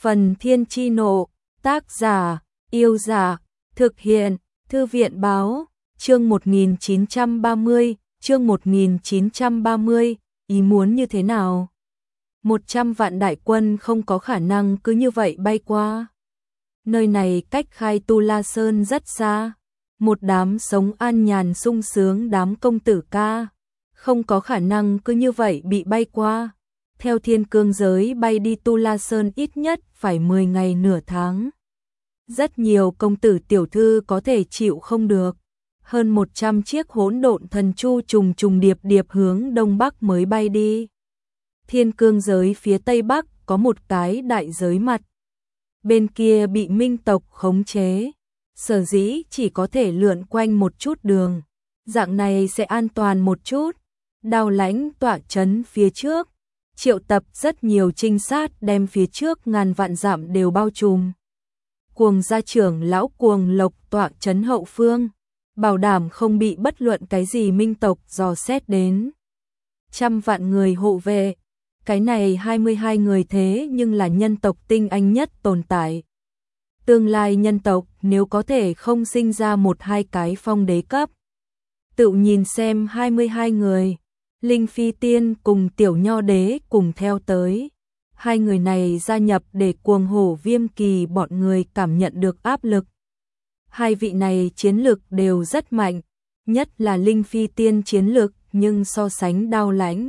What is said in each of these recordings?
Phần Thiên Chi Nộ, tác giả, Yêu Giả, thực hiện, Thư viện Báo, chương 1930, chương 1930, ý muốn như thế nào? 100 vạn đại quân không có khả năng cứ như vậy bay qua. Nơi này cách Khai Tu La Sơn rất xa, một đám sống an nhàn sung sướng đám công tử ca, không có khả năng cứ như vậy bị bay qua. Theo thiên cương giới bay đi Tu La Sơn ít nhất phải 10 ngày nửa tháng. Rất nhiều công tử tiểu thư có thể chịu không được. Hơn 100 chiếc hỗn độn thần chu trùng trùng điệp điệp hướng đông bắc mới bay đi. Thiên cương giới phía tây bắc có một cái đại giới mặt. Bên kia bị minh tộc khống chế. Sở dĩ chỉ có thể lượn quanh một chút đường. Dạng này sẽ an toàn một chút. Đao Lãnh tọa trấn phía trước. Triệu tập rất nhiều trinh sát đem phía trước ngàn vạn dặm đều bao trùm. Cuồng gia trưởng lão Cuồng Lộc tọa trấn hậu phương, bảo đảm không bị bất luận cái gì minh tộc dò xét đến. 100 vạn người hộ vệ, cái này 22 người thế nhưng là nhân tộc tinh anh nhất tồn tại. Tương lai nhân tộc nếu có thể không sinh ra một hai cái phong đế cấp. Tự nhìn xem 22 người. Linh Phi Tiên cùng Tiểu Nho Đế cùng theo tới. Hai người này gia nhập để Cuồng Hổ Viêm Kỳ bọn người cảm nhận được áp lực. Hai vị này chiến lực đều rất mạnh, nhất là Linh Phi Tiên chiến lực nhưng so sánh Đao Lãnh.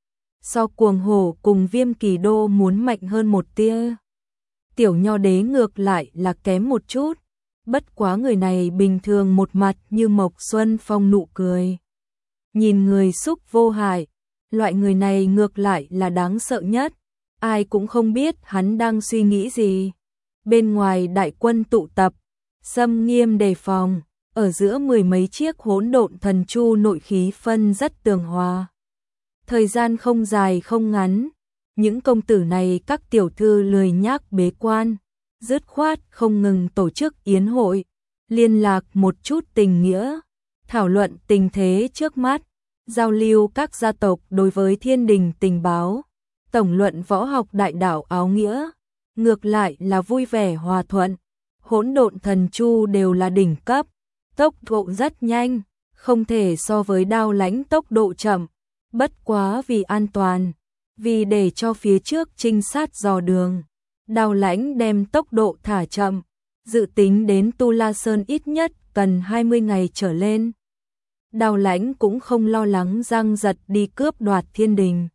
So Cuồng Hổ cùng Viêm Kỳ đô muốn mạnh hơn một tia. Tiểu Nho Đế ngược lại là kém một chút, bất quá người này bình thường một mặt như Mộc Xuân Phong nụ cười. Nhìn người xúc vô hại, loại người này ngược lại là đáng sợ nhất, ai cũng không biết hắn đang suy nghĩ gì. Bên ngoài đại quân tụ tập, xâm nghiêm đề phòng, ở giữa mười mấy chiếc hỗn độn thần chu nội khí phân rất tường hòa. Thời gian không dài không ngắn, những công tử này các tiểu thư lười nhác bế quan, dứt khoát không ngừng tổ chức yến hội, liên lạc một chút tình nghĩa. Thảo luận tình thế trước mắt, giao lưu các gia tộc đối với thiên đình tình báo, tổng luận võ học đại đạo áo nghĩa, ngược lại là vui vẻ hòa thuận. Hỗn độn thần chu đều là đỉnh cấp, tốc độ rất nhanh, không thể so với Đao Lãnh tốc độ chậm, bất quá vì an toàn, vì để cho phía trước trinh sát dò đường, Đao Lãnh đem tốc độ thả chậm, dự tính đến Tu La Sơn ít nhất cần 20 ngày trở lên. Đao Lãnh cũng không lo lắng Giang Giật đi cướp đoạt thiên đình.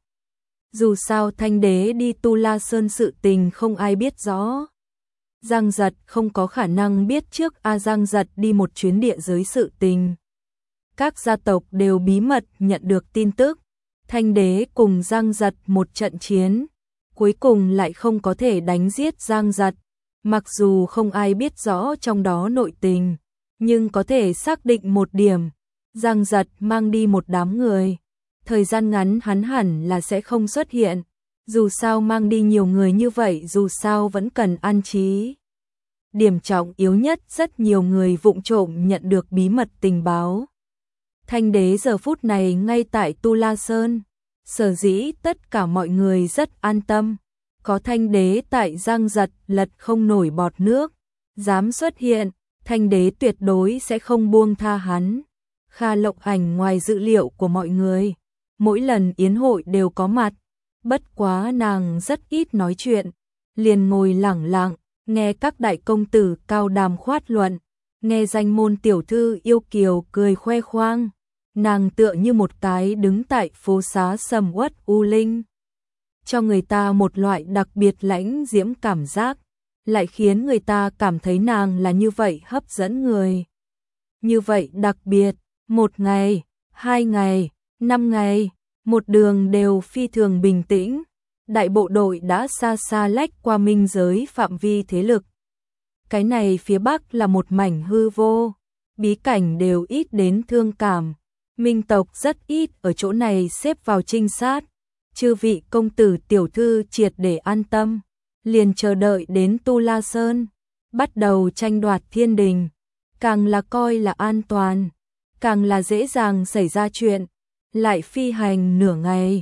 Dù sao Thanh Đế đi Tu La Sơn sự tình không ai biết rõ. Giang Giật không có khả năng biết trước Giang Giật đi một chuyến địa giới sự tình. Các gia tộc đều bí mật nhận được tin tức. Thanh Đế cùng Giang Giật một trận chiến, cuối cùng lại không có thể đánh giết Giang Giật. Mặc dù không ai biết rõ trong đó nội tình, nhưng có thể xác định một điểm. Giang Giật mang đi một đám người. Thời gian ngắn hắn hẳn là sẽ không xuất hiện. Dù sao mang đi nhiều người như vậy dù sao vẫn cần an trí. Điểm trọng yếu nhất rất nhiều người vụng trộm nhận được bí mật tình báo. Thanh Đế giờ phút này ngay tại Tu La Sơn. Sở dĩ tất cả mọi người rất an tâm. Có Thanh Đế tại Giang Giật lật không nổi bọt nước. Dám xuất hiện, Thanh Đế tuyệt đối sẽ không buông tha hắn. Kha Lộc Ảnh ngoài dự liệu của mọi người, mỗi lần yến hội đều có mặt, bất quá nàng rất ít nói chuyện, liền ngồi lẳng lặng, nghe các đại công tử cao đàm khoát luận, nghe danh môn tiểu thư yêu kiều cười khoe khoang, nàng tựa như một cái đứng tại phố xá sầm uất u linh, cho người ta một loại đặc biệt lãnh diễm cảm giác, lại khiến người ta cảm thấy nàng là như vậy hấp dẫn người, như vậy đặc biệt. 1 ngày, 2 ngày, 5 ngày, một đường đều phi thường bình tĩnh. Đại bộ đội đã xa xa lách qua minh giới phạm vi thế lực. Cái này phía bắc là một mảnh hư vô, bí cảnh đều ít đến thương cảm. Minh tộc rất ít ở chỗ này xếp vào trinh sát. Chư vị công tử tiểu thư triệt để an tâm, liền chờ đợi đến Tu La Sơn, bắt đầu tranh đoạt thiên đình, càng là coi là an toàn. Càng là dễ dàng xảy ra chuyện, lại phi hành nửa ngày,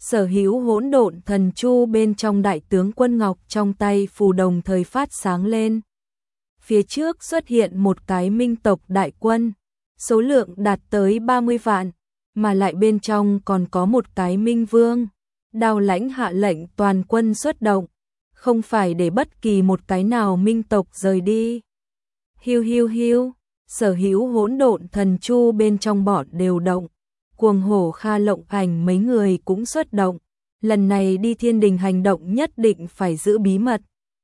Sở hữu hỗn độn thần chu bên trong đại tướng quân ngọc trong tay phù đồng thời phát sáng lên. Phía trước xuất hiện một cái minh tộc đại quân, số lượng đạt tới 30 vạn, mà lại bên trong còn có một cái minh vương. Đao Lãnh hạ lệnh toàn quân xuất động, không phải để bất kỳ một cái nào minh tộc rời đi. Hiu hiu hiu, sở hữu hỗn độn thần chu bên trong bọn đều động. Cuồng hổ Kha Lộng Ảnh mấy người cũng xuất động, lần này đi thiên đình hành động nhất định phải giữ bí mật.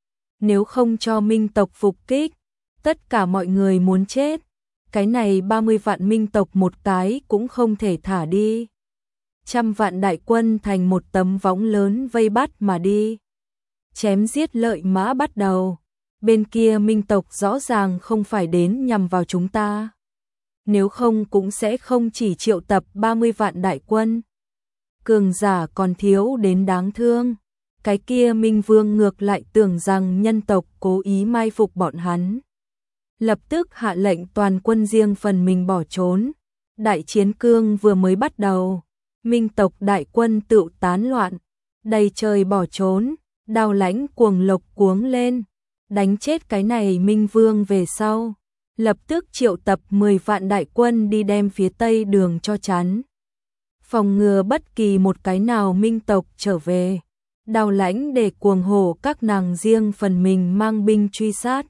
Nếu không cho minh tộc phục kích, tất cả mọi người muốn chết. Cái này 30 vạn minh tộc một cái cũng không thể thả đi. 100 vạn đại quân thành một tấm võng lớn vây bắt mà đi. Chém giết lợi mã bắt đầu. Bên kia minh tộc rõ ràng không phải đến nhằm vào chúng ta. Nếu không cũng sẽ không chỉ triệu tập 30 vạn đại quân. Cường giả còn thiếu đến đáng thương. Cái kia Minh Vương ngược lại tưởng rằng nhân tộc cố ý mai phục bọn hắn. Lập tức hạ lệnh toàn quân riêng phần mình bỏ trốn. Đại chiến cương vừa mới bắt đầu. Minh tộc đại quân tựu tán loạn. Đầy trời bỏ trốn. Đao Lãnh cuồng lộc cuống lên. Đánh chết cái này Minh Vương về sau. Lập tức triệu tập 10 vạn đại quân đi đem phía tây đường cho chắn. Phòng ngừa bất kỳ một cái nào minh tộc trở về. Đao Lãnh để cuồng hổ các nàng riêng phần mình mang binh truy sát.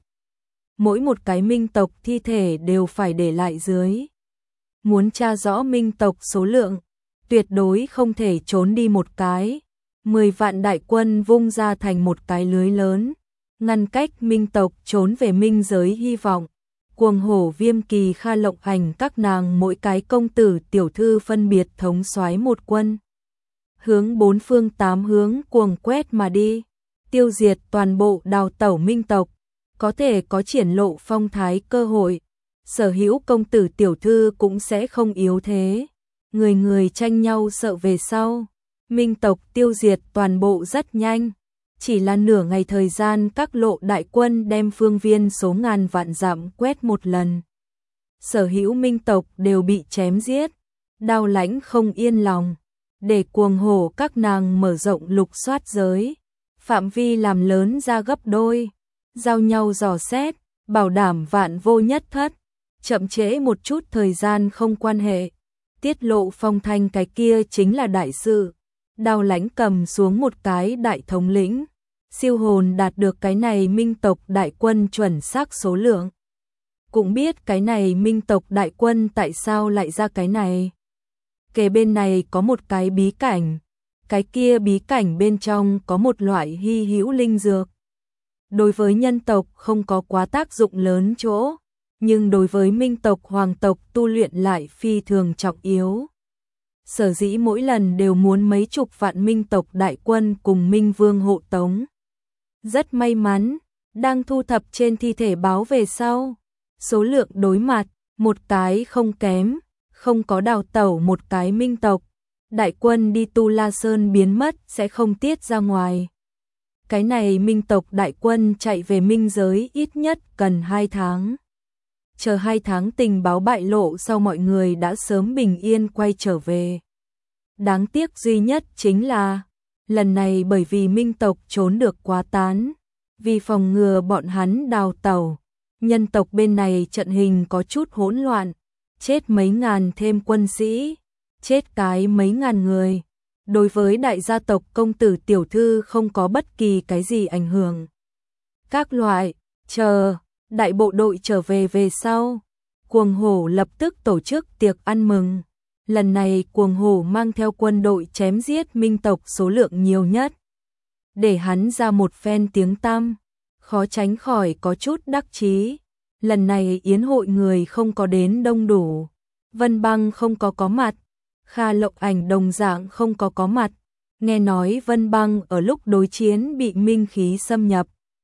Mỗi một cái minh tộc thi thể đều phải để lại dưới. Muốn tra rõ minh tộc số lượng, tuyệt đối không thể trốn đi một cái. 10 vạn đại quân vung ra thành một cái lưới lớn, ngăn cách minh tộc trốn về minh giới hy vọng. Cuồng hổ Viêm Kỳ Kha Lộng Ảnh các nàng mỗi cái công tử tiểu thư phân biệt thống soái một quân. Hướng bốn phương tám hướng cuồng quét mà đi, tiêu diệt toàn bộ đào tẩu minh tộc, có thể có triển lộ phong thái cơ hội. Sở hữu công tử tiểu thư cũng sẽ không yếu thế. Người người tranh nhau sợ về sau. Minh tộc tiêu diệt toàn bộ rất nhanh. Chỉ là nửa ngày thời gian các lộ đại quân đem phương viên số ngàn vạn dặm quét một lần. Sở hữu minh tộc đều bị chém giết. Đao Lãnh không yên lòng. Để cuồng hổ các nàng mở rộng lục soát giới. Phạm vi làm lớn ra gấp đôi. Giao nhau dò xét, bảo đảm vạn vô nhất thất. Chậm trễ một chút thời gian không quan hệ. Tiết lộ phong thanh cái kia chính là đại sự. Đao Lãnh cầm xuống một cái đại thống lĩnh. Siêu hồn đạt được cái này minh tộc đại quân chuẩn xác số lượng. Cũng biết cái này minh tộc đại quân tại sao lại ra cái này. Kề bên này có một cái bí cảnh. Cái kia bí cảnh bên trong có một loại hy hữu linh dược. Đối với nhân tộc không có quá tác dụng lớn chỗ. Nhưng đối với minh tộc hoàng tộc tu luyện lại phi thường trọng yếu. Sở dĩ mỗi lần đều muốn mấy chục vạn minh tộc đại quân cùng Minh Vương hộ tống. Rất may mắn, đang thu thập trên thi thể báo về sau. Số lượng đối mặt, một cái không kém, không có đào tẩu một cái minh tộc. Đại quân đi Tu La Sơn biến mất sẽ không tiết ra ngoài. Cái này minh tộc đại quân chạy về minh giới ít nhất cần 2 tháng. Chờ 2 tháng tình báo bại lộ sau mọi người đã sớm bình yên quay trở về. Đáng tiếc duy nhất chính là, lần này bởi vì minh tộc trốn được quá tán, vì phòng ngừa bọn hắn đào tẩu, nhân tộc bên này trận hình có chút hỗn loạn, chết mấy ngàn thêm quân sĩ, chết cái mấy ngàn người. Đối với đại gia tộc công tử tiểu thư không có bất kỳ cái gì ảnh hưởng. Các loại, chờ, đại bộ đội trở về sau, cuồng hổ lập tức tổ chức tiệc ăn mừng. Lần này cuồng hổ mang theo quân đội chém giết minh tộc số lượng nhiều nhất. Để hắn ra một phen tiếng tăm, khó tránh khỏi có chút đắc chí. Lần này yến hội người không có đến đông đủ. Vân Băng không có mặt. Kha Lộng Ảnh đồng dạng không có mặt. Nghe nói Vân Băng ở lúc đối chiến bị minh khí xâm nhập.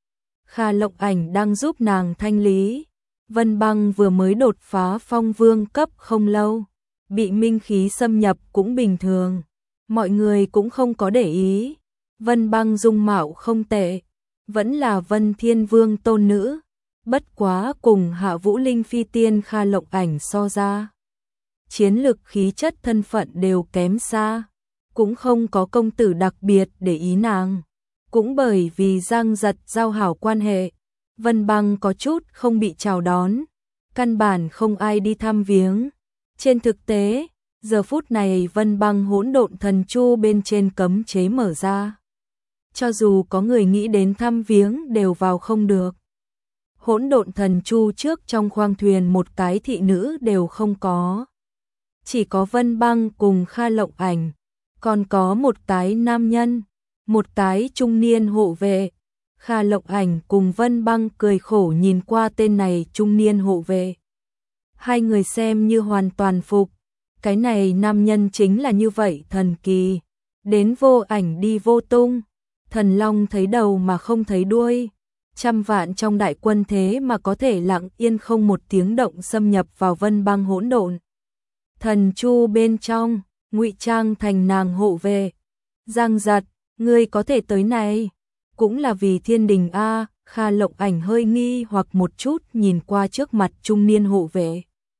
Kha Lộng Ảnh đang giúp nàng thanh lý. Vân Băng vừa mới đột phá phong vương cấp không lâu. Bị minh khí xâm nhập cũng bình thường. Mọi người cũng không có để ý. Vân Băng dung mạo không tệ. Vẫn là Vân Thiên Vương tôn nữ. Bất quá cùng Hạ Vũ Linh phi tiên Kha Lộng Ảnh so ra. Chiến lực khí chất thân phận đều kém xa. cũng không có công tử đặc biệt để ý nàng. Cũng bởi vì Giang Giật giao hảo quan hệ, Vân Băng có chút không bị chào đón, căn bản không ai đi thăm viếng. Trên thực tế, giờ phút này Vân Băng hỗn độn thần chu bên trên cấm chế mở ra. Cho dù có người nghĩ đến thăm viếng đều vào không được. Hỗn độn thần chu trước trong khoang thuyền một cái thị nữ đều không có. Chỉ có Vân Băng cùng Kha Lộng Ảnh, còn có một cái nam nhân, một cái trung niên hộ vệ. Kha Lộng Ảnh cùng Vân Băng cười khổ nhìn qua tên này trung niên hộ vệ. Hai người xem như hoàn toàn phục, cái này nam nhân chính là như vậy thần kỳ, đến vô ảnh đi vô tung, thần long thấy đầu mà không thấy đuôi, trăm vạn trong đại quân thế mà có thể lặng yên không một tiếng động xâm nhập vào Vân Băng hỗn độn thần chu bên trong, ngụy trang thành nàng hộ vệ. Giang Giật, ngươi có thể tới này, cũng là vì thiên đình a. Kha Lộng Ảnh hơi nghi hoặc một chút nhìn qua trước mặt trung niên hộ vệ.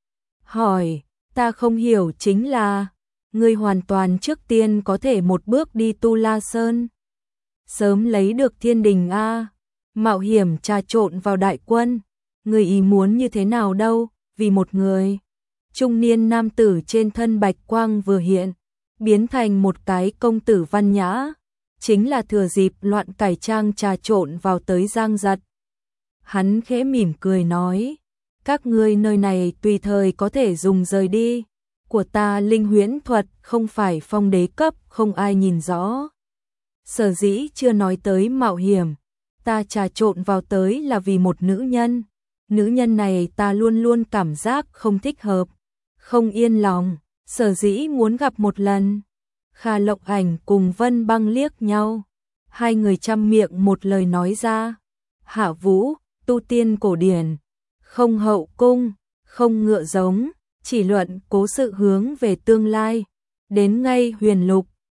Hỏi, ta không hiểu chính là, ngươi hoàn toàn trước tiên có thể một bước đi Tu La Sơn. Sớm lấy được thiên đình a, mạo hiểm trà trộn vào đại quân, ngươi ý muốn như thế nào đâu, vì một người. Trung niên nam tử trên thân bạch quang vừa hiện, biến thành một cái công tử văn nhã, chính là thừa dịp loạn cải trang trà trộn vào tới Giang Giật. Hắn khẽ mỉm cười nói, các ngươi nơi này tùy thời có thể dùng rời đi, của ta linh huyễn thuật không phải phong đế cấp, không ai nhìn rõ. Sở dĩ chưa nói tới mạo hiểm, ta trà trộn vào tới là vì một nữ nhân. Nữ nhân này ta luôn luôn cảm giác không thích hợp, không yên lòng, sở dĩ muốn gặp một lần. Kha Lộng Ảnh cùng Vân Băng liếc nhau, hai người chăm miệng một lời nói ra. Hạ Vũ, tu tiên cổ điển, không hậu cung, không ngựa giống, chỉ luận cố sự hướng về tương lai, đến ngay huyền lục,